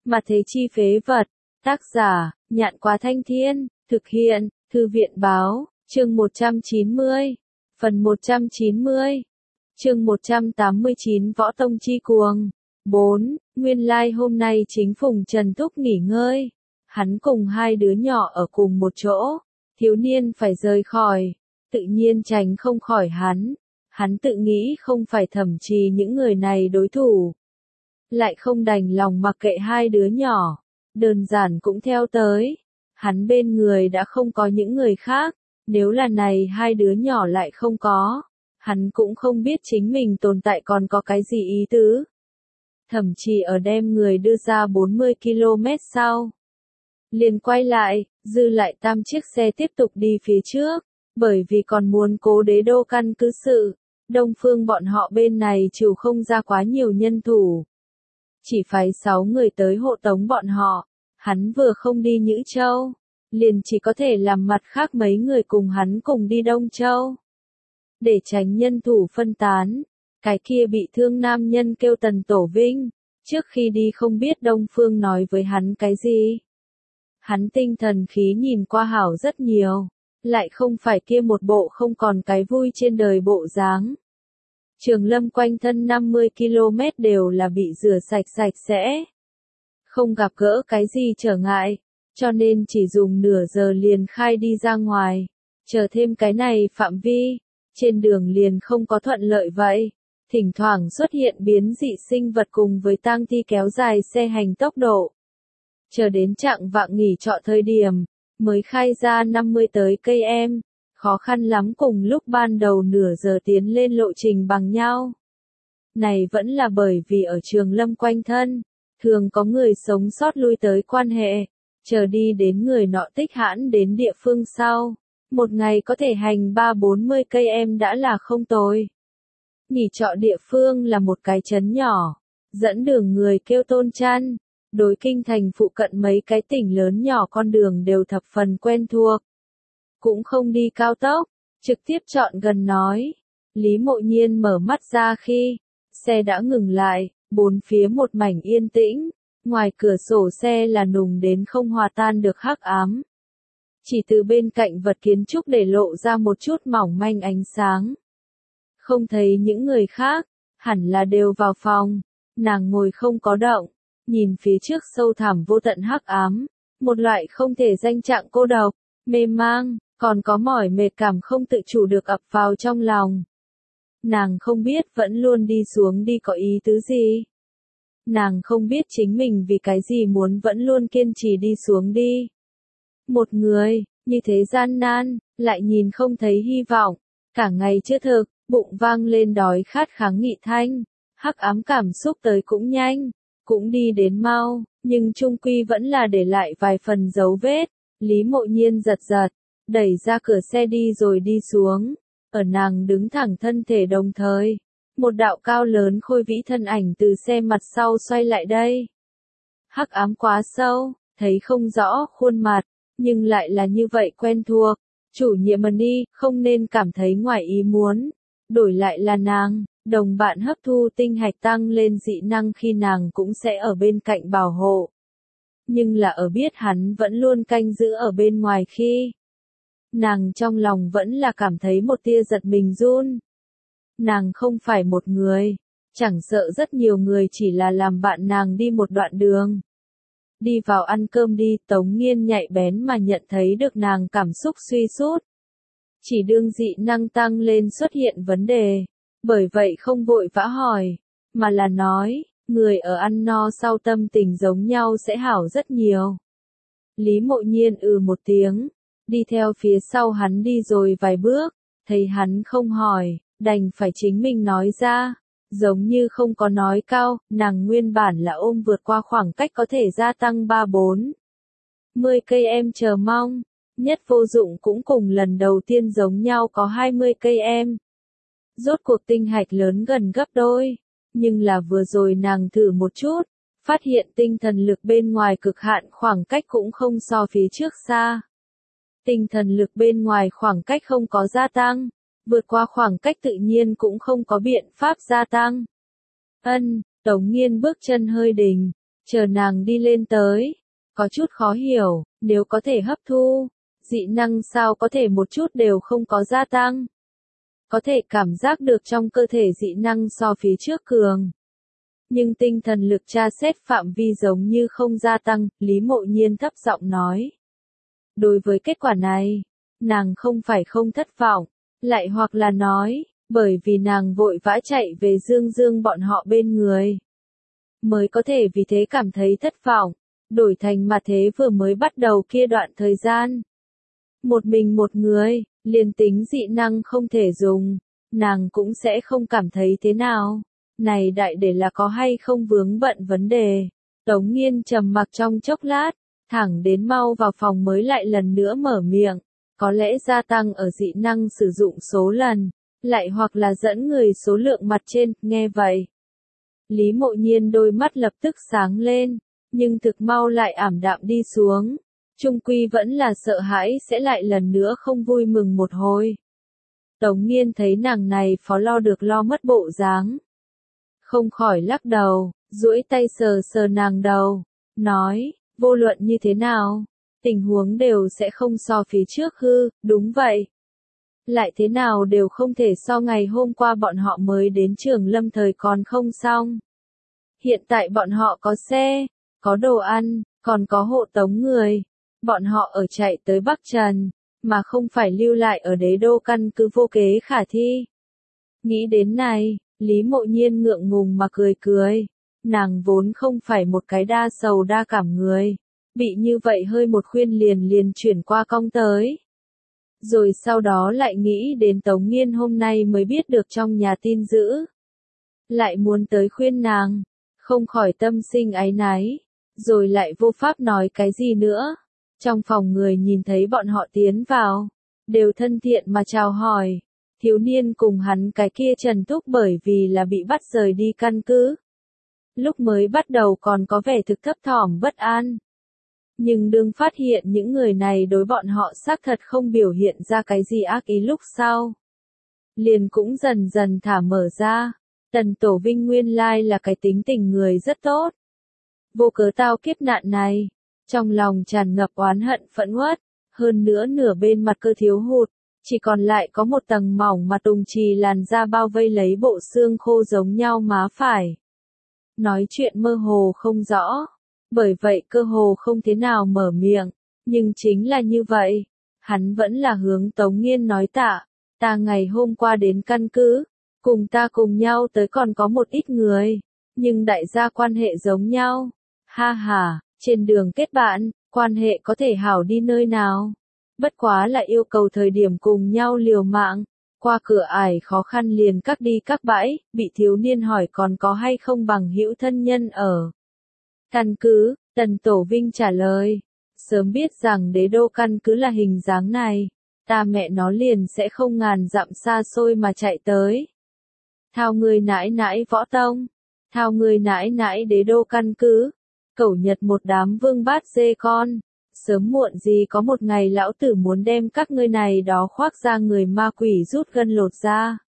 Mà thế chi phế vật. Tác giả, Nhạn Quá Thanh Thiên, thực hiện, Thư viện Báo, chương 190, phần 190, chương 189 Võ Tông Chi Cuồng. 4. Nguyên lai hôm nay chính Phùng Trần Thúc nghỉ ngơi. Hắn cùng hai đứa nhỏ ở cùng một chỗ. Thiếu niên phải rời khỏi. Tự nhiên tránh không khỏi hắn. Hắn tự nghĩ không phải Thẩm Trì những người này đối thủ. Lại không đành lòng mặc kệ hai đứa nhỏ. Đơn giản cũng theo tới. Hắn bên người đã không có những người khác. Nếu là này hai đứa nhỏ lại không có. Hắn cũng không biết chính mình tồn tại còn có cái gì ý tứ. Thẩm Trì ở đem người đưa ra 40 km sau. Liền quay lại, dư lại 8 chiếc xe tiếp tục đi phía trước. Bởi vì còn muốn cố đế đô căn cứ sự. Đông Phương bọn họ bên này chịu không ra quá nhiều nhân thủ. Chỉ phái 6 người tới hộ tống bọn họ. Hắn vừa không đi Nhữ Châu. Liền chỉ có thể làm mặt khác mấy người cùng hắn cùng đi Đông Châu. Để tránh nhân thủ phân tán. Cái kia bị thương nam nhân kêu Tần Tổ Vinh. Trước khi đi không biết Đông Phương nói với hắn cái gì. Hắn tinh thần khí nhìn qua hảo rất nhiều. Lại không phải kia một bộ không còn cái vui trên đời bộ dáng. Trường Lâm quanh thân 50 km đều là bị rửa sạch sẽ. Không gặp gỡ cái gì trở ngại. Cho nên chỉ dùng nửa giờ liền khai đi ra ngoài. Chờ thêm cái này phạm vi. Trên đường liền không có thuận lợi vậy. Thỉnh thoảng xuất hiện biến dị sinh vật cùng với tang thi kéo dài xe hành tốc độ. Chờ đến chạng vạng nghỉ trọ thời điểm, mới khai ra 50 tới cây em, khó khăn lắm cùng lúc ban đầu nửa giờ tiến lên lộ trình bằng nhau. Này vẫn là bởi vì ở Trường Lâm quanh thân, thường có người sống sót lui tới quan hệ, chờ đi đến người nọ tích hãn đến địa phương sau. Một ngày có thể hành 3-40 cây em đã là không tồi. Nghỉ trọ địa phương là một cái trấn nhỏ, dẫn đường người kêu Tôn Trăn. Đối kinh thành phụ cận mấy cái tỉnh lớn nhỏ con đường đều thập phần quen thuộc. Cũng không đi cao tốc, trực tiếp chọn gần nói. Lý Mộ Nhiên mở mắt ra khi xe đã ngừng lại, bốn phía một mảnh yên tĩnh, ngoài cửa sổ xe là nùng đến không hòa tan được hắc ám. Chỉ từ bên cạnh vật kiến trúc để lộ ra một chút mỏng manh ánh sáng. Không thấy những người khác, hẳn là đều vào phòng, nàng ngồi không có động. Nhìn phía trước sâu thẳm vô tận hắc ám, một loại không thể danh trạng cô độc, mê mang, còn có mỏi mệt cảm không tự chủ được ập vào trong lòng. Nàng không biết vẫn luôn đi xuống đi có ý tứ gì. Nàng không biết chính mình vì cái gì muốn vẫn luôn kiên trì đi xuống đi. Một người, như thế gian nan, lại nhìn không thấy hy vọng, cả ngày chưa thực, bụng vang lên đói khát kháng nghị thanh, hắc ám cảm xúc tới cũng nhanh. Cũng đi đến mau, nhưng chung quy vẫn là để lại vài phần dấu vết. Lý Mộ Nhiên giật, đẩy ra cửa xe đi rồi đi xuống. Ở nàng đứng thẳng thân thể đồng thời. Một đạo cao lớn khôi vĩ thân ảnh từ xe mặt sau xoay lại đây. Hắc ám quá sâu, thấy không rõ khuôn mặt, nhưng lại là như vậy quen thuộc. Chủ nhiệm đi, không nên cảm thấy ngoài ý muốn. Đổi lại là nàng. Đồng bạn hấp thu tinh hạch tăng lên dị năng khi nàng cũng sẽ ở bên cạnh bảo hộ. Nhưng là ở biết hắn vẫn luôn canh giữ ở bên ngoài khi. Nàng trong lòng vẫn là cảm thấy một tia giật mình run. Nàng không phải một người. Chẳng sợ rất nhiều người chỉ là làm bạn nàng đi một đoạn đường. Đi vào ăn cơm đi, Tống Nghiên nhạy bén mà nhận thấy được nàng cảm xúc suy sút. Chỉ đương dị năng tăng lên xuất hiện vấn đề. Bởi vậy không vội vã hỏi, mà là nói, người ở ăn no sau tâm tình giống nhau sẽ hảo rất nhiều. Lý Mộ Nhiên một tiếng, đi theo phía sau hắn đi rồi vài bước, thấy hắn không hỏi, đành phải chính mình nói ra, giống như không có nói cao, nàng nguyên bản là ôm vượt qua khoảng cách có thể gia tăng 3-4. 10 cây em chờ mong, nhất vô dụng cũng cùng lần đầu tiên giống nhau có 20 cây em. Rốt cuộc tinh hạch lớn gần gấp đôi, nhưng là vừa rồi nàng thử một chút, phát hiện tinh thần lực bên ngoài cực hạn khoảng cách cũng không so phía trước xa. Tinh thần lực bên ngoài khoảng cách không có gia tăng, vượt qua khoảng cách tự nhiên cũng không có biện pháp gia tăng. Tống Nghiên bước chân hơi đình, chờ nàng đi lên tới. Có chút khó hiểu, nếu có thể hấp thu, dị năng sao có thể một chút đều không có gia tăng. Có thể cảm giác được trong cơ thể dị năng so phía trước cường. Nhưng tinh thần lực tra xét phạm vi giống như không gia tăng, Lý Mộ Nhiên thấp giọng nói. Đối với kết quả này, nàng không phải không thất vọng, lại hoặc là nói, bởi vì nàng vội vã chạy về Dương Dương bọn họ bên người. Mới có thể vì thế cảm thấy thất vọng, đổi thành mà thế vừa mới bắt đầu kia đoạn thời gian. Một mình một người, liền tính dị năng không thể dùng, nàng cũng sẽ không cảm thấy thế nào. Này đại để là có hay không vướng bận vấn đề. Tống Nghiên trầm mặc trong chốc lát, thẳng đến mau vào phòng mới lại lần nữa mở miệng. Có lẽ gia tăng ở dị năng sử dụng số lần, lại hoặc là dẫn người số lượng mặt trên, nghe vậy. Lý Mộ Nhiên đôi mắt lập tức sáng lên, nhưng thực mau lại ảm đạm đi xuống. Trung quy vẫn là sợ hãi sẽ lại lần nữa không vui mừng một hồi. Tống Nghiên thấy nàng này phó lo được lo mất bộ dáng. Không khỏi lắc đầu, duỗi tay sờ sờ nàng đầu, nói, vô luận như thế nào, tình huống đều sẽ không so phía trước hư, đúng vậy. Lại thế nào đều không thể so ngày hôm qua bọn họ mới đến Trường Lâm thời còn không xong. Hiện tại bọn họ có xe, có đồ ăn, còn có hộ tống người. Bọn họ ở chạy tới Bắc Trần, mà không phải lưu lại ở đế đô căn cứ vô kế khả thi. Nghĩ đến này, Lý Mộ Nhiên ngượng ngùng mà cười cười. Nàng vốn không phải một cái đa sầu đa cảm người. Bị như vậy hơi một khuyên liền chuyển qua cong tới. Rồi sau đó lại nghĩ đến Tống Nghiên hôm nay mới biết được trong nhà tin dữ. Lại muốn tới khuyên nàng, không khỏi tâm sinh áy náy. Rồi lại vô pháp nói cái gì nữa. Trong phòng người nhìn thấy bọn họ tiến vào, đều thân thiện mà chào hỏi. Thiếu niên cùng hắn cái kia Trần Thúc bởi vì là bị bắt rời đi căn cứ. Lúc mới bắt đầu còn có vẻ thực thấp thỏm bất an. Nhưng đương phát hiện những người này đối bọn họ xác thật không biểu hiện ra cái gì ác ý lúc sau. Liền cũng dần dần thả mở ra. Tần Tổ Vinh nguyên lai là cái tính tình người rất tốt. Vô cớ tao kiếp nạn này. Trong lòng tràn ngập oán hận phẫn uất, hơn nữa nửa bên mặt cơ thiếu hụt, chỉ còn lại có một tầng mỏng mà tùng trì làn da bao vây lấy bộ xương khô giống nhau má phải. Nói chuyện mơ hồ không rõ, bởi vậy cơ hồ không thế nào mở miệng, nhưng chính là như vậy, hắn vẫn là hướng Tống Nghiên nói tạ, ta ngày hôm qua đến căn cứ, cùng ta cùng nhau tới còn có một ít người, nhưng đại gia quan hệ giống nhau, ha ha. Trên đường kết bạn, quan hệ có thể hảo đi nơi nào. Bất quá là yêu cầu thời điểm cùng nhau liều mạng. Qua cửa ải khó khăn liền các đi các bãi, bị thiếu niên hỏi còn có hay không bằng hữu thân nhân ở. Căn cứ, Tần Tổ Vinh trả lời. Sớm biết rằng đế đô căn cứ là hình dáng này. Ta mẹ nó liền sẽ không ngàn dặm xa xôi mà chạy tới. Thao người nãi nãi võ tông. Thao người nãi nãi đế đô căn cứ. Cẩu Nhật một đám vương bát dê con, sớm muộn gì có một ngày lão tử muốn đem các ngươi này đó khoác ra người ma quỷ rút gân lột ra.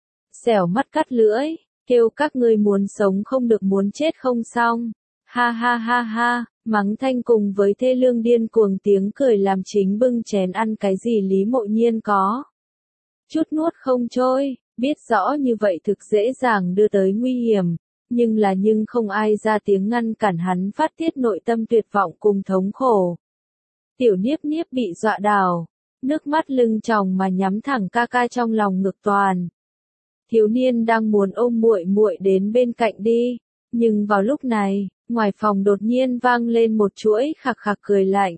Xẻo mắt cắt lưỡi, kêu các ngươi muốn sống không được muốn chết không xong. Ha ha ha ha, mắng thanh cùng với thê lương điên cuồng tiếng cười làm chính bưng chén ăn cái gì Lý Mộ Nhiên có. Chút nuốt không trôi, biết rõ như vậy thực dễ dàng đưa tới nguy hiểm. Nhưng không ai ra tiếng ngăn cản hắn phát tiết nội tâm tuyệt vọng cùng thống khổ. Tiểu Niếp Niếp bị dọa đảo, nước mắt lưng tròng mà nhắm thẳng ca ca trong lòng ngực toàn. Thiếu niên đang muốn ôm muội muội đến bên cạnh đi, nhưng vào lúc này, ngoài phòng đột nhiên vang lên một chuỗi khạc khạc cười lạnh.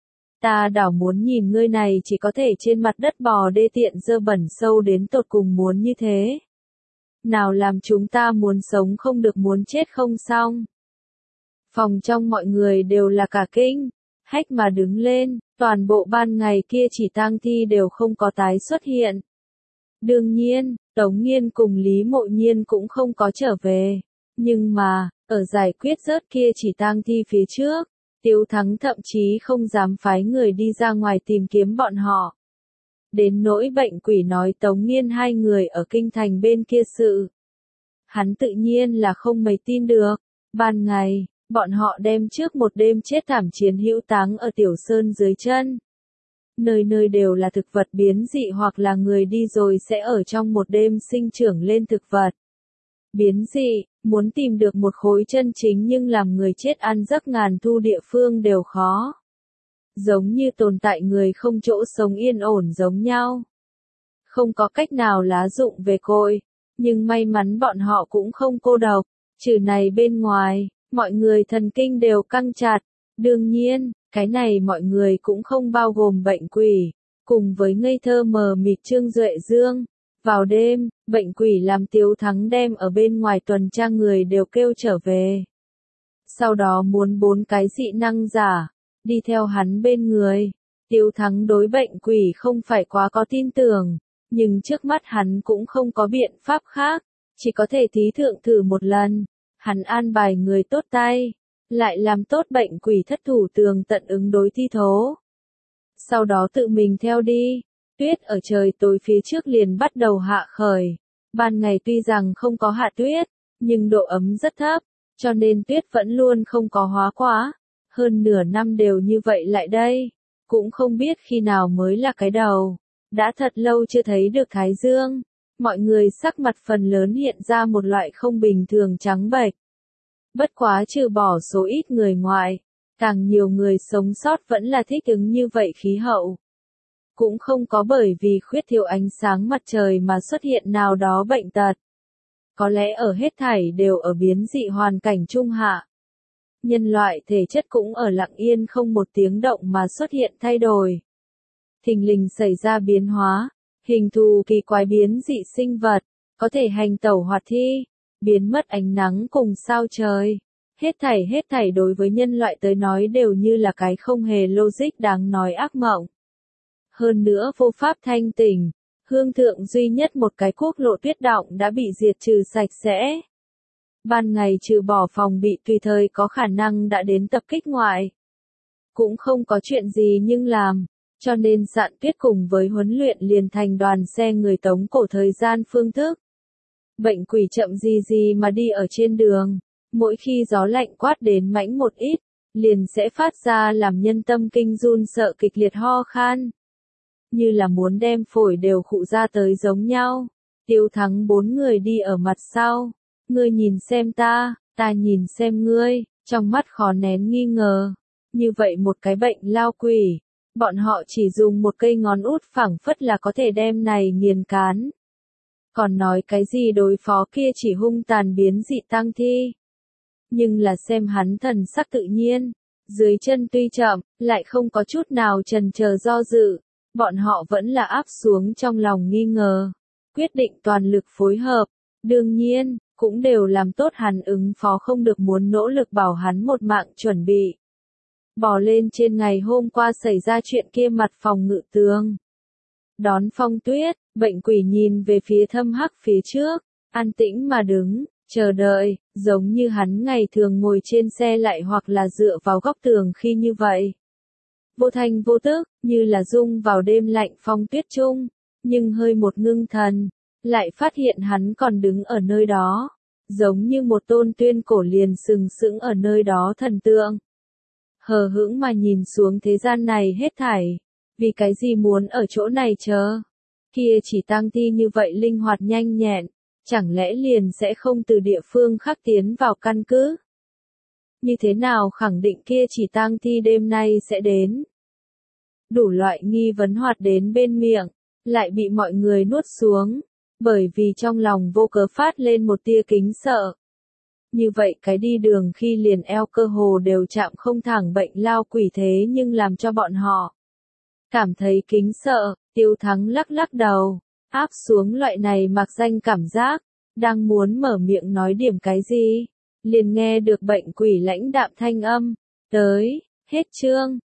Ta đảo muốn nhìn ngươi này chỉ có thể trên mặt đất bò đê tiện dơ bẩn sâu đến tột cùng muốn như thế. Nào làm chúng ta muốn sống không được muốn chết không xong. Phòng trong mọi người đều là cả kinh, hách mà đứng lên, toàn bộ ban ngày kia chỉ tang thi đều không có tái xuất hiện. Đương nhiên, Tống Nghiên cùng Lý Mộ Nhiên cũng không có trở về, nhưng mà, ở giải quyết rớt kia chỉ tang thi phía trước, Tiếu Thắng thậm chí không dám phái người đi ra ngoài tìm kiếm bọn họ. Đến nỗi bệnh quỷ nói Tống Nghiên hai người ở kinh thành bên kia sự. Hắn tự nhiên là không mấy tin được. Ban ngày, Bọn họ đem trước một đêm chết thảm chiến hữu táng ở Tiểu Sơn dưới chân. Nơi nơi đều là thực vật biến dị hoặc là người đi rồi sẽ ở trong một đêm sinh trưởng lên thực vật. Biến dị, muốn tìm được một khối chân chính nhưng làm người chết ăn giấc ngàn thu địa phương đều khó. Giống như tồn tại người không chỗ sống yên ổn giống nhau. Không có cách nào lá dụng về cội, nhưng may mắn bọn họ cũng không cô độc, trừ này bên ngoài, mọi người thần kinh đều căng chặt. Đương nhiên, cái này mọi người cũng không bao gồm bệnh quỷ, cùng với ngây thơ mờ mịt Trương Duệ Dương. Vào đêm, bệnh quỷ làm Tiếu Thắng đem ở bên ngoài tuần tra người đều kêu trở về. Sau đó muốn 4 cái dị năng giả, đi theo hắn bên người. Tiếu Thắng đối bệnh quỷ không phải quá có tin tưởng, nhưng trước mắt hắn cũng không có biện pháp khác, chỉ có thể thí thượng thử một lần. Hắn an bài người tốt tay, lại làm tốt bệnh quỷ thất thủ tường tận ứng đối thi thố. Sau đó tự mình theo đi. Tuyết ở trời tối phía trước liền bắt đầu hạ khởi. Ban ngày tuy rằng không có hạ tuyết, nhưng độ ấm rất thấp, cho nên tuyết vẫn luôn không có hóa quá. Hơn nửa năm đều như vậy lại đây, cũng không biết khi nào mới là cái đầu. Đã thật lâu chưa thấy được thái dương, mọi người sắc mặt phần lớn hiện ra một loại không bình thường trắng bệch. Bất quá trừ bỏ số ít người ngoại, càng nhiều người sống sót vẫn là thích ứng như vậy khí hậu. Cũng không có bởi vì khuyết thiếu ánh sáng mặt trời mà xuất hiện nào đó bệnh tật. Có lẽ ở hết thảy đều ở biến dị hoàn cảnh trung hạ. Nhân loại thể chất cũng ở lặng yên không một tiếng động mà xuất hiện thay đổi. Thình lình xảy ra biến hóa, hình thù kỳ quái biến dị sinh vật, có thể hành tẩu hoạt thi, biến mất ánh nắng cùng sao trời. Hết thảy đối với nhân loại tới nói đều như là cái không hề logic đáng nói ác mộng. Hơn nữa vô pháp thanh tỉnh, hương thượng duy nhất một cái quốc lộ tuyết động đã bị diệt trừ sạch sẽ. Ban ngày trừ bỏ phòng bị tùy thời có khả năng đã đến tập kích ngoại. Cũng không có chuyện gì nhưng làm, cho nên Dạn Tuyết cùng với huấn luyện liền thành đoàn xe người tống cổ thời gian phương thức. Bệnh quỷ chậm gì mà đi ở trên đường, mỗi khi gió lạnh quát đến mãnh một ít, liền sẽ phát ra làm nhân tâm kinh run sợ kịch liệt ho khan. Như là muốn đem phổi đều khụ ra tới giống nhau. Tiếu Thắng 4 người đi ở mặt sau. Ngươi nhìn xem ta nhìn xem ngươi, trong mắt khó nén nghi ngờ. Như vậy một cái bệnh lao quỷ, bọn họ chỉ dùng một cây ngón út phẳng phất là có thể đem này nghiền cán. Còn nói cái gì đối phó kia chỉ hung tàn biến dị tăng thi. Nhưng là xem hắn thần sắc tự nhiên, dưới chân tuy chậm, lại không có chút nào chần chờ do dự. Bọn họ vẫn là áp xuống trong lòng nghi ngờ, quyết định toàn lực phối hợp, đương nhiên, cũng đều làm tốt hắn ứng phó không được muốn nỗ lực bảo hắn một mạng chuẩn bị. Bò lên trên ngày hôm qua xảy ra chuyện kia mặt phòng ngự tường. Đón phong tuyết, bệnh quỷ nhìn về phía thâm hắc phía trước, an tĩnh mà đứng, chờ đợi, giống như hắn ngày thường ngồi trên xe lại hoặc là dựa vào góc tường khi như vậy. Vô thanh vô tức, như là rung vào đêm lạnh phong tuyết trung, nhưng hơi một ngưng thần, lại phát hiện hắn còn đứng ở nơi đó, giống như một tôn tuyên cổ liền sừng sững ở nơi đó thần tượng. Hờ hững mà nhìn xuống thế gian này hết thảy, vì cái gì muốn ở chỗ này chờ, kia chỉ tang thi như vậy linh hoạt nhanh nhẹn, chẳng lẽ liền sẽ không từ địa phương khác tiến vào căn cứ? Như thế nào khẳng định kia chỉ tang thi đêm nay sẽ đến? Đủ loại nghi vấn hoạt đến bên miệng, lại bị mọi người nuốt xuống, bởi vì trong lòng vô cớ phát lên một tia kính sợ. Như vậy cái đi đường khi liền eo cơ hồ đều chạm không thẳng bệnh lao quỷ thế nhưng làm cho bọn họ cảm thấy kính sợ. Tiêu Thắng lắc lắc đầu, áp xuống loại này mặc danh cảm giác, đang muốn mở miệng nói điểm cái gì, liền nghe được bệnh quỷ lãnh đạm thanh âm, tới, hết chương.